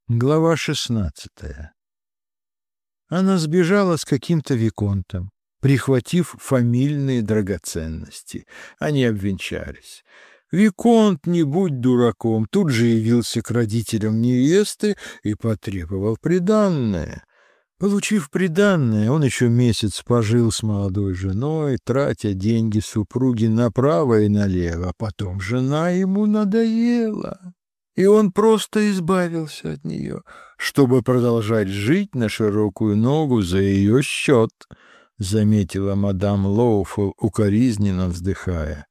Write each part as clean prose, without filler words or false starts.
Глава 16. Она сбежала с каким-то виконтом, прихватив фамильные драгоценности. Они обвенчались. Виконт, не будь дураком, тут же явился к родителям невесты и потребовал приданое. Получив приданое, он еще месяц пожил с молодой женой, тратя деньги супруги направо и налево. Потом жена ему надоела, и он просто избавился от нее, чтобы продолжать жить на широкую ногу за ее счет, — заметила мадам Лоуфул, укоризненно вздыхая.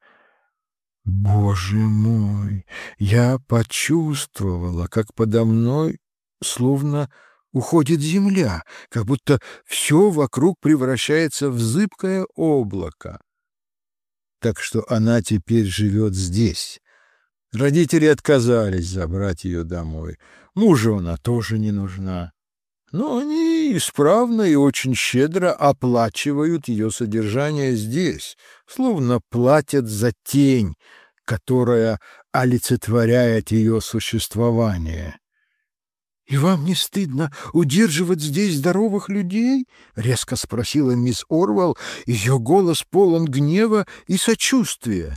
Боже мой! Я почувствовала, как подо мной словно уходит земля, как будто все вокруг превращается в зыбкое облако. Так что она теперь живет здесь. Родители отказались забрать ее домой. Мужу она тоже не нужна. Но они исправно и очень щедро оплачивают ее содержание здесь, словно платят за тень, которая олицетворяет ее существование. — И вам не стыдно удерживать здесь здоровых людей? — резко спросила мисс Орвелл. Ее голос полон гнева и сочувствия.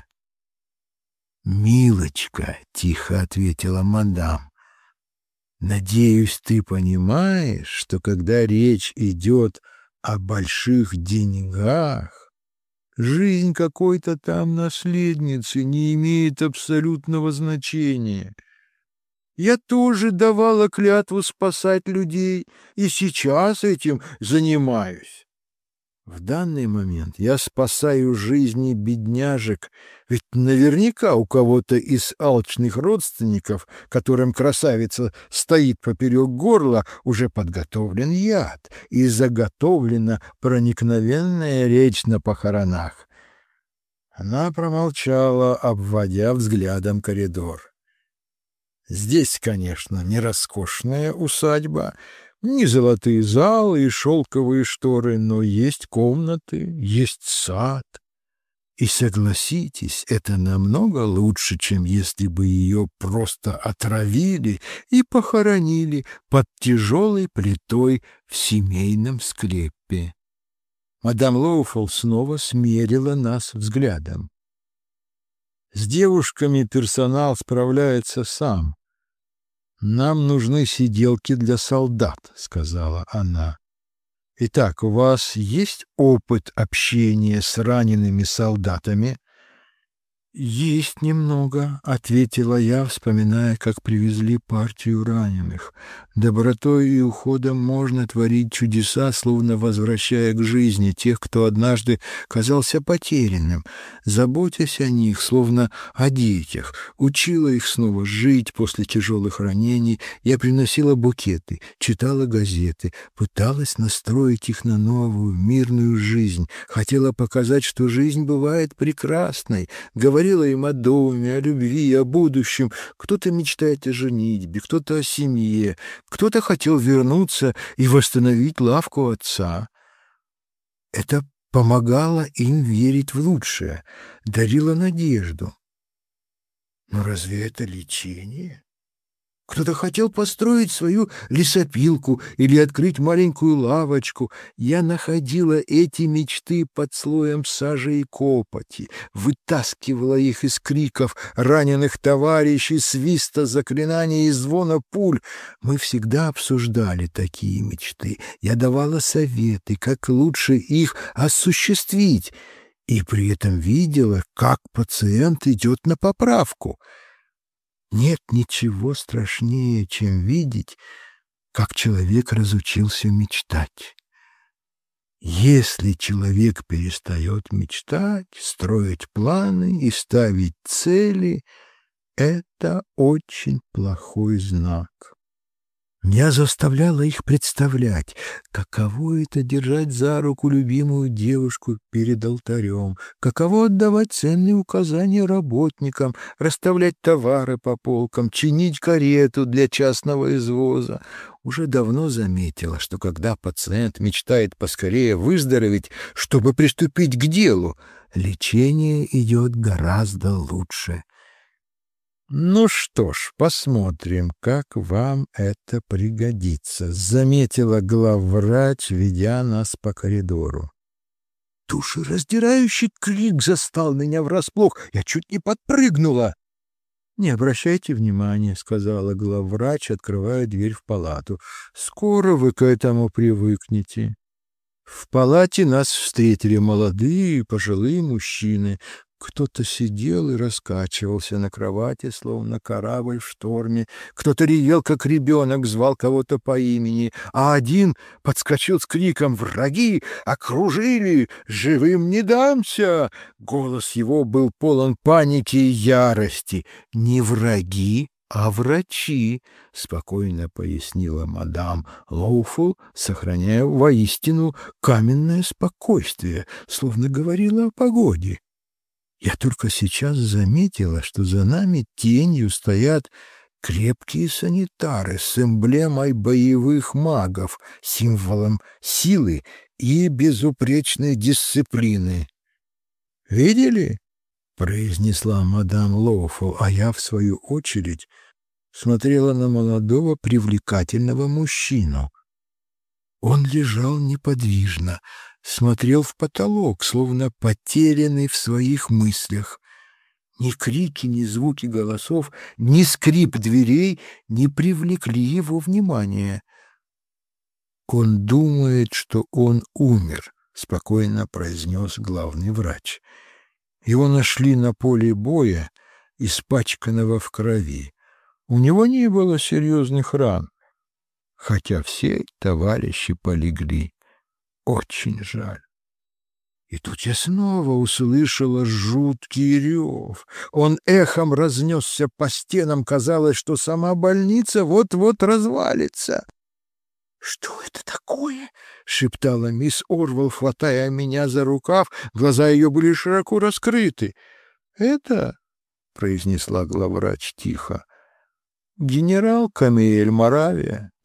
«Милочка», — тихо ответила мадам, — «надеюсь, ты понимаешь, что когда речь идет о больших деньгах, жизнь какой-то там наследницы не имеет абсолютного значения. Я тоже давала клятву спасать людей, и сейчас этим занимаюсь. В данный момент я спасаю жизни бедняжек, ведь наверняка у кого-то из алчных родственников, которым красавица стоит поперек горла, уже подготовлен яд и заготовлена проникновенная речь на похоронах». Она промолчала, обводя взглядом коридор. «Здесь, конечно, не роскошная усадьба, не золотые залы и шелковые шторы, но есть комнаты, есть сад. И согласитесь, это намного лучше, чем если бы ее просто отравили и похоронили под тяжелой плитой в семейном склепе». Мадам Лоуфул снова смерила нас взглядом. «С девушками персонал справляется сам. Нам нужны сиделки для солдат», — сказала она. «Итак, у вас есть опыт общения с ранеными солдатами?» «Есть немного», — ответила я, вспоминая, как привезли партию раненых. Добротой и уходом можно творить чудеса, словно возвращая к жизни тех, кто однажды казался потерянным. Заботясь о них, словно о детях, учила их снова жить после тяжелых ранений. Я приносила букеты, читала газеты, пыталась настроить их на новую, мирную жизнь, хотела показать, что жизнь бывает прекрасной, говорила им о доме, о любви, о будущем. Кто-то мечтает о женитьбе, кто-то о семье, кто-то хотел вернуться и восстановить лавку отца. Это помогало им верить в лучшее, дарило надежду. Но разве это лечение? Кто-то хотел построить свою лесопилку или открыть маленькую лавочку. Я находила эти мечты под слоем сажи и копоти, вытаскивала их из криков раненых товарищей, свиста заклинаний и звона пуль. Мы всегда обсуждали такие мечты. Я давала советы, как лучше их осуществить, и при этом видела, как пациент идет на поправку. Нет ничего страшнее, чем видеть, как человек разучился мечтать. Если человек перестает мечтать, строить планы и ставить цели, это очень плохой знак. Я заставляла их представлять, каково это держать за руку любимую девушку перед алтарем, каково отдавать ценные указания работникам, расставлять товары по полкам, чинить карету для частного извоза. Уже давно заметила, что когда пациент мечтает поскорее выздороветь, чтобы приступить к делу, лечение идет гораздо лучше. «Ну что ж, посмотрим, как вам это пригодится», — заметила главврач, ведя нас по коридору. Душераздирающий крик застал меня врасплох. Я чуть не подпрыгнула. «Не обращайте внимания», — сказала главврач, открывая дверь в палату. «Скоро вы к этому привыкнете». В палате нас встретили молодые и пожилые мужчины. Кто-то сидел и раскачивался на кровати, словно корабль в шторме. Кто-то ревел, как ребенок, звал кого-то по имени, а один подскочил с криком: «Враги! Окружили! Живым не дамся!» Голос его был полон паники и ярости. «Не враги, а врачи», — спокойно пояснила мадам Лоуфул, сохраняя воистину каменное спокойствие, словно говорила о погоде. Я только сейчас заметила, что за нами тенью стоят крепкие санитары с эмблемой боевых магов, символом силы и безупречной дисциплины. «Видели?» — произнесла мадам Лоуфул, а я, в свою очередь, смотрела на молодого привлекательного мужчину. Он лежал неподвижно, смотрел в потолок, словно потерянный в своих мыслях. Ни крики, ни звуки голосов, ни скрип дверей не привлекли его внимания. «Он думает, что он умер», — спокойно произнес главный врач. «Его нашли на поле боя, испачканного в крови. У него не было серьезных ран, хотя все товарищи полегли. Очень жаль». И тут я снова услышала жуткий рев. Он эхом разнесся по стенам, казалось, что сама больница вот-вот развалится. «Что это такое?» — шептала мисс Орвелл, хватая меня за рукав. Глаза ее были широко раскрыты. «Это...» — произнесла главврач тихо. «Генерал Камиэль Моравия.